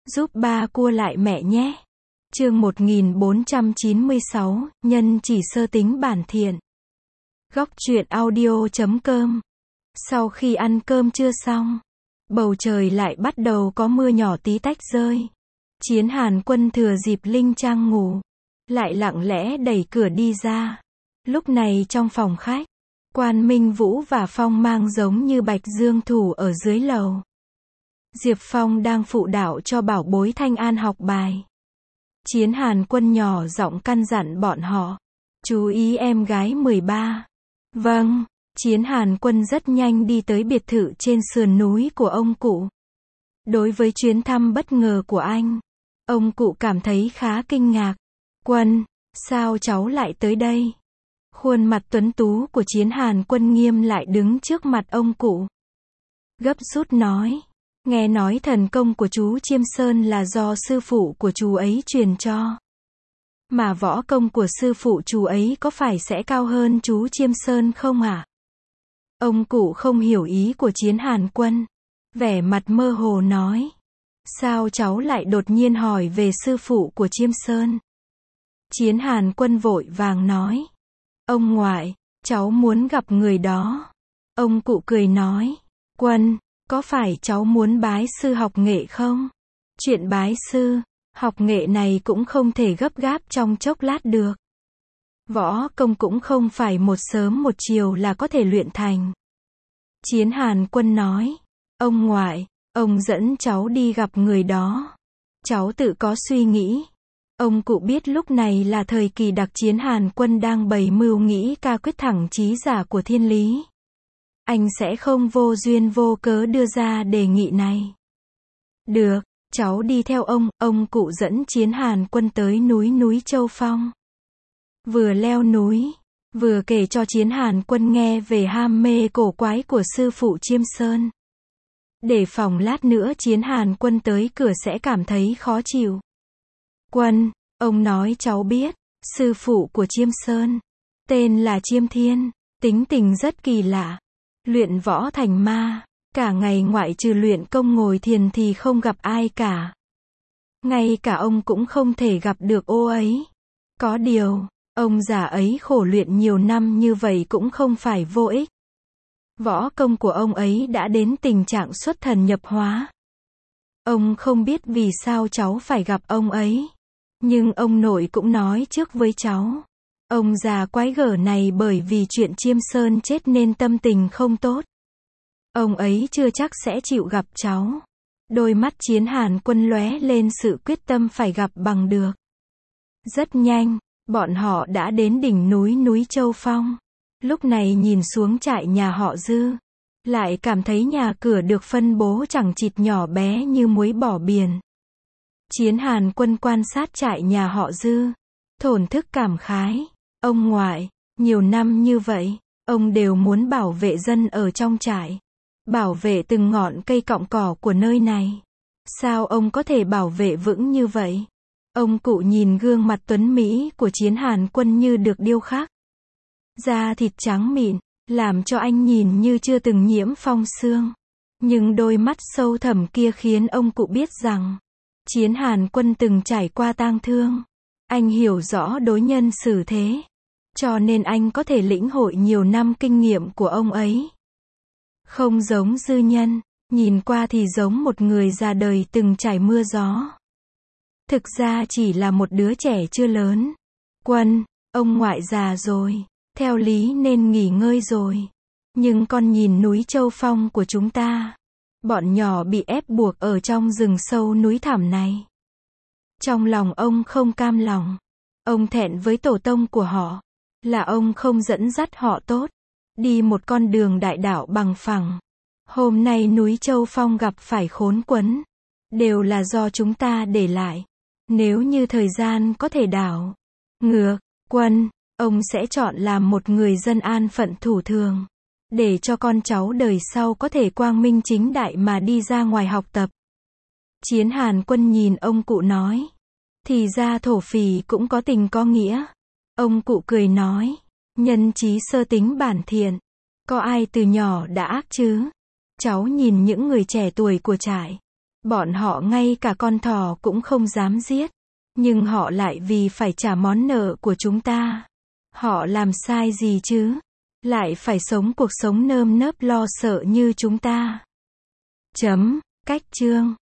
giúp ba cua lại mẹ nhé. Chương 1496, nhân chỉ sơ tính bản thiện. Góc truyện audio.com. Sau khi ăn cơm trưa xong, bầu trời lại bắt đầu có mưa nhỏ tí tách rơi. Chiến Hàn Quân thừa dịp Linh Trang ngủ, lại lặng lẽ đẩy cửa đi ra. Lúc này trong phòng khách, Quan Minh Vũ và Phong Mang giống như Bạch Dương thủ ở dưới lầu. Diệp Phong đang phụ đạo cho bảo bối Thanh An học bài. Chiến Hàn Quân nhỏ giọng căn dặn bọn họ, chú ý em gái 13. Vâng. Chiến Hàn Quân rất nhanh đi tới biệt thự trên sườn núi của ông cụ. Đối với chuyến thăm bất ngờ của anh, ông cụ cảm thấy khá kinh ngạc. Quân, sao cháu lại tới đây? Khuôn mặt tuấn tú của Chiến Hàn Quân nghiêm lại đứng trước mặt ông cụ. Gấp rút nói, nghe nói thần công của chú Chiêm Sơn là do sư phụ của chú ấy truyền cho. Mà võ công của sư phụ chú ấy có phải sẽ cao hơn chú Chiêm Sơn không ạ? Ông cụ không hiểu ý của Chiến Hàn Quân, vẻ mặt mơ hồ nói. Sao cháu lại đột nhiên hỏi về sư phụ của Chiêm Sơn? Chiến Hàn Quân vội vàng nói. Ông ngoại, cháu muốn gặp người đó. Ông cụ cười nói. Quân, có phải cháu muốn bái sư học nghệ không? Chuyện bái sư, học nghệ này cũng không thể gấp gáp trong chốc lát được. Võ công cũng không phải một sớm một chiều là có thể luyện thành. Chiến Hàn Quân nói. Ông ngoại, ông dẫn cháu đi gặp người đó. Cháu tự có suy nghĩ. Ông cụ biết lúc này là thời kỳ đặc Chiến Hàn Quân đang bày mưu nghĩ ca quyết thẳng chí giả của thiên lý. Anh sẽ không vô duyên vô cớ đưa ra đề nghị này. Được, cháu đi theo ông cụ dẫn Chiến Hàn Quân tới núi Châu Phong. Vừa leo núi, vừa kể cho Chiến Hàn Quân nghe về ham mê cổ quái của sư phụ Chiêm Sơn. Để phòng lát nữa Chiến Hàn Quân tới cửa sẽ cảm thấy khó chịu. Quân, ông nói cháu biết, sư phụ của Chiêm Sơn, tên là Chiêm Thiên, tính tình rất kỳ lạ. Luyện võ thành ma, cả ngày ngoại trừ luyện công ngồi thiền thì không gặp ai cả. Ngay cả ông cũng không thể gặp được ô ấy. Có điều, ông già ấy khổ luyện nhiều năm như vậy cũng không phải vô ích. Võ công của ông ấy đã đến tình trạng xuất thần nhập hóa. Ông không biết vì sao cháu phải gặp ông ấy. Nhưng ông nội cũng nói trước với cháu. Ông già quái gở này bởi vì chuyện Chiêm Sơn chết nên tâm tình không tốt. Ông ấy chưa chắc sẽ chịu gặp cháu. Đôi mắt Chiến Hàn Quân lóe lên sự quyết tâm phải gặp bằng được. Rất nhanh, bọn họ đã đến đỉnh núi Châu Phong. Lúc này nhìn xuống trại nhà họ Dư, lại cảm thấy nhà cửa được phân bố chẳng chịt nhỏ bé như muối bỏ biển. Chiến Hàn Quân quan sát trại nhà họ Dư, thổn thức cảm khái. Ông ngoại, nhiều năm như vậy, ông đều muốn bảo vệ dân ở trong trại. Bảo vệ từng ngọn cây cọng cỏ của nơi này. Sao ông có thể bảo vệ vững như vậy? Ông cụ nhìn gương mặt tuấn mỹ của Chiến Hàn Quân như được điêu khắc. Da thịt trắng mịn, làm cho anh nhìn như chưa từng nhiễm phong sương. Nhưng đôi mắt sâu thẳm kia khiến ông cụ biết rằng, Chiến Hàn Quân từng trải qua tang thương. Anh hiểu rõ đối nhân xử thế. Cho nên anh có thể lĩnh hội nhiều năm kinh nghiệm của ông ấy. Không giống Dư Nhân, nhìn qua thì giống một người già đời từng trải mưa gió. Thực ra chỉ là một đứa trẻ chưa lớn. Quân, ông ngoại già rồi, theo lý nên nghỉ ngơi rồi. Nhưng con nhìn núi Châu Phong của chúng ta. Bọn nhỏ bị ép buộc ở trong rừng sâu núi thẳm này. Trong lòng ông không cam lòng. Ông thẹn với tổ tông của họ. Là ông không dẫn dắt họ tốt. Đi một con đường đại đạo bằng phẳng. Hôm nay núi Châu Phong gặp phải khốn quẫn. Đều là do chúng ta để lại. Nếu như thời gian có thể đảo ngược, Quân, ông sẽ chọn làm một người dân an phận thủ thường. Để cho con cháu đời sau có thể quang minh chính đại mà đi ra ngoài học tập. Chiến Hàn Quân nhìn ông cụ nói. Thì ra thổ phỉ cũng có tình có nghĩa. Ông cụ cười nói. Nhân chí sơ tính bản thiện. Có ai từ nhỏ đã ác chứ? Cháu nhìn những người trẻ tuổi của trại. Bọn họ ngay cả con thỏ cũng không dám giết. Nhưng họ lại vì phải trả món nợ của chúng ta. Họ làm sai gì chứ? Lại phải sống cuộc sống nơm nớp lo sợ như chúng ta. Cách chương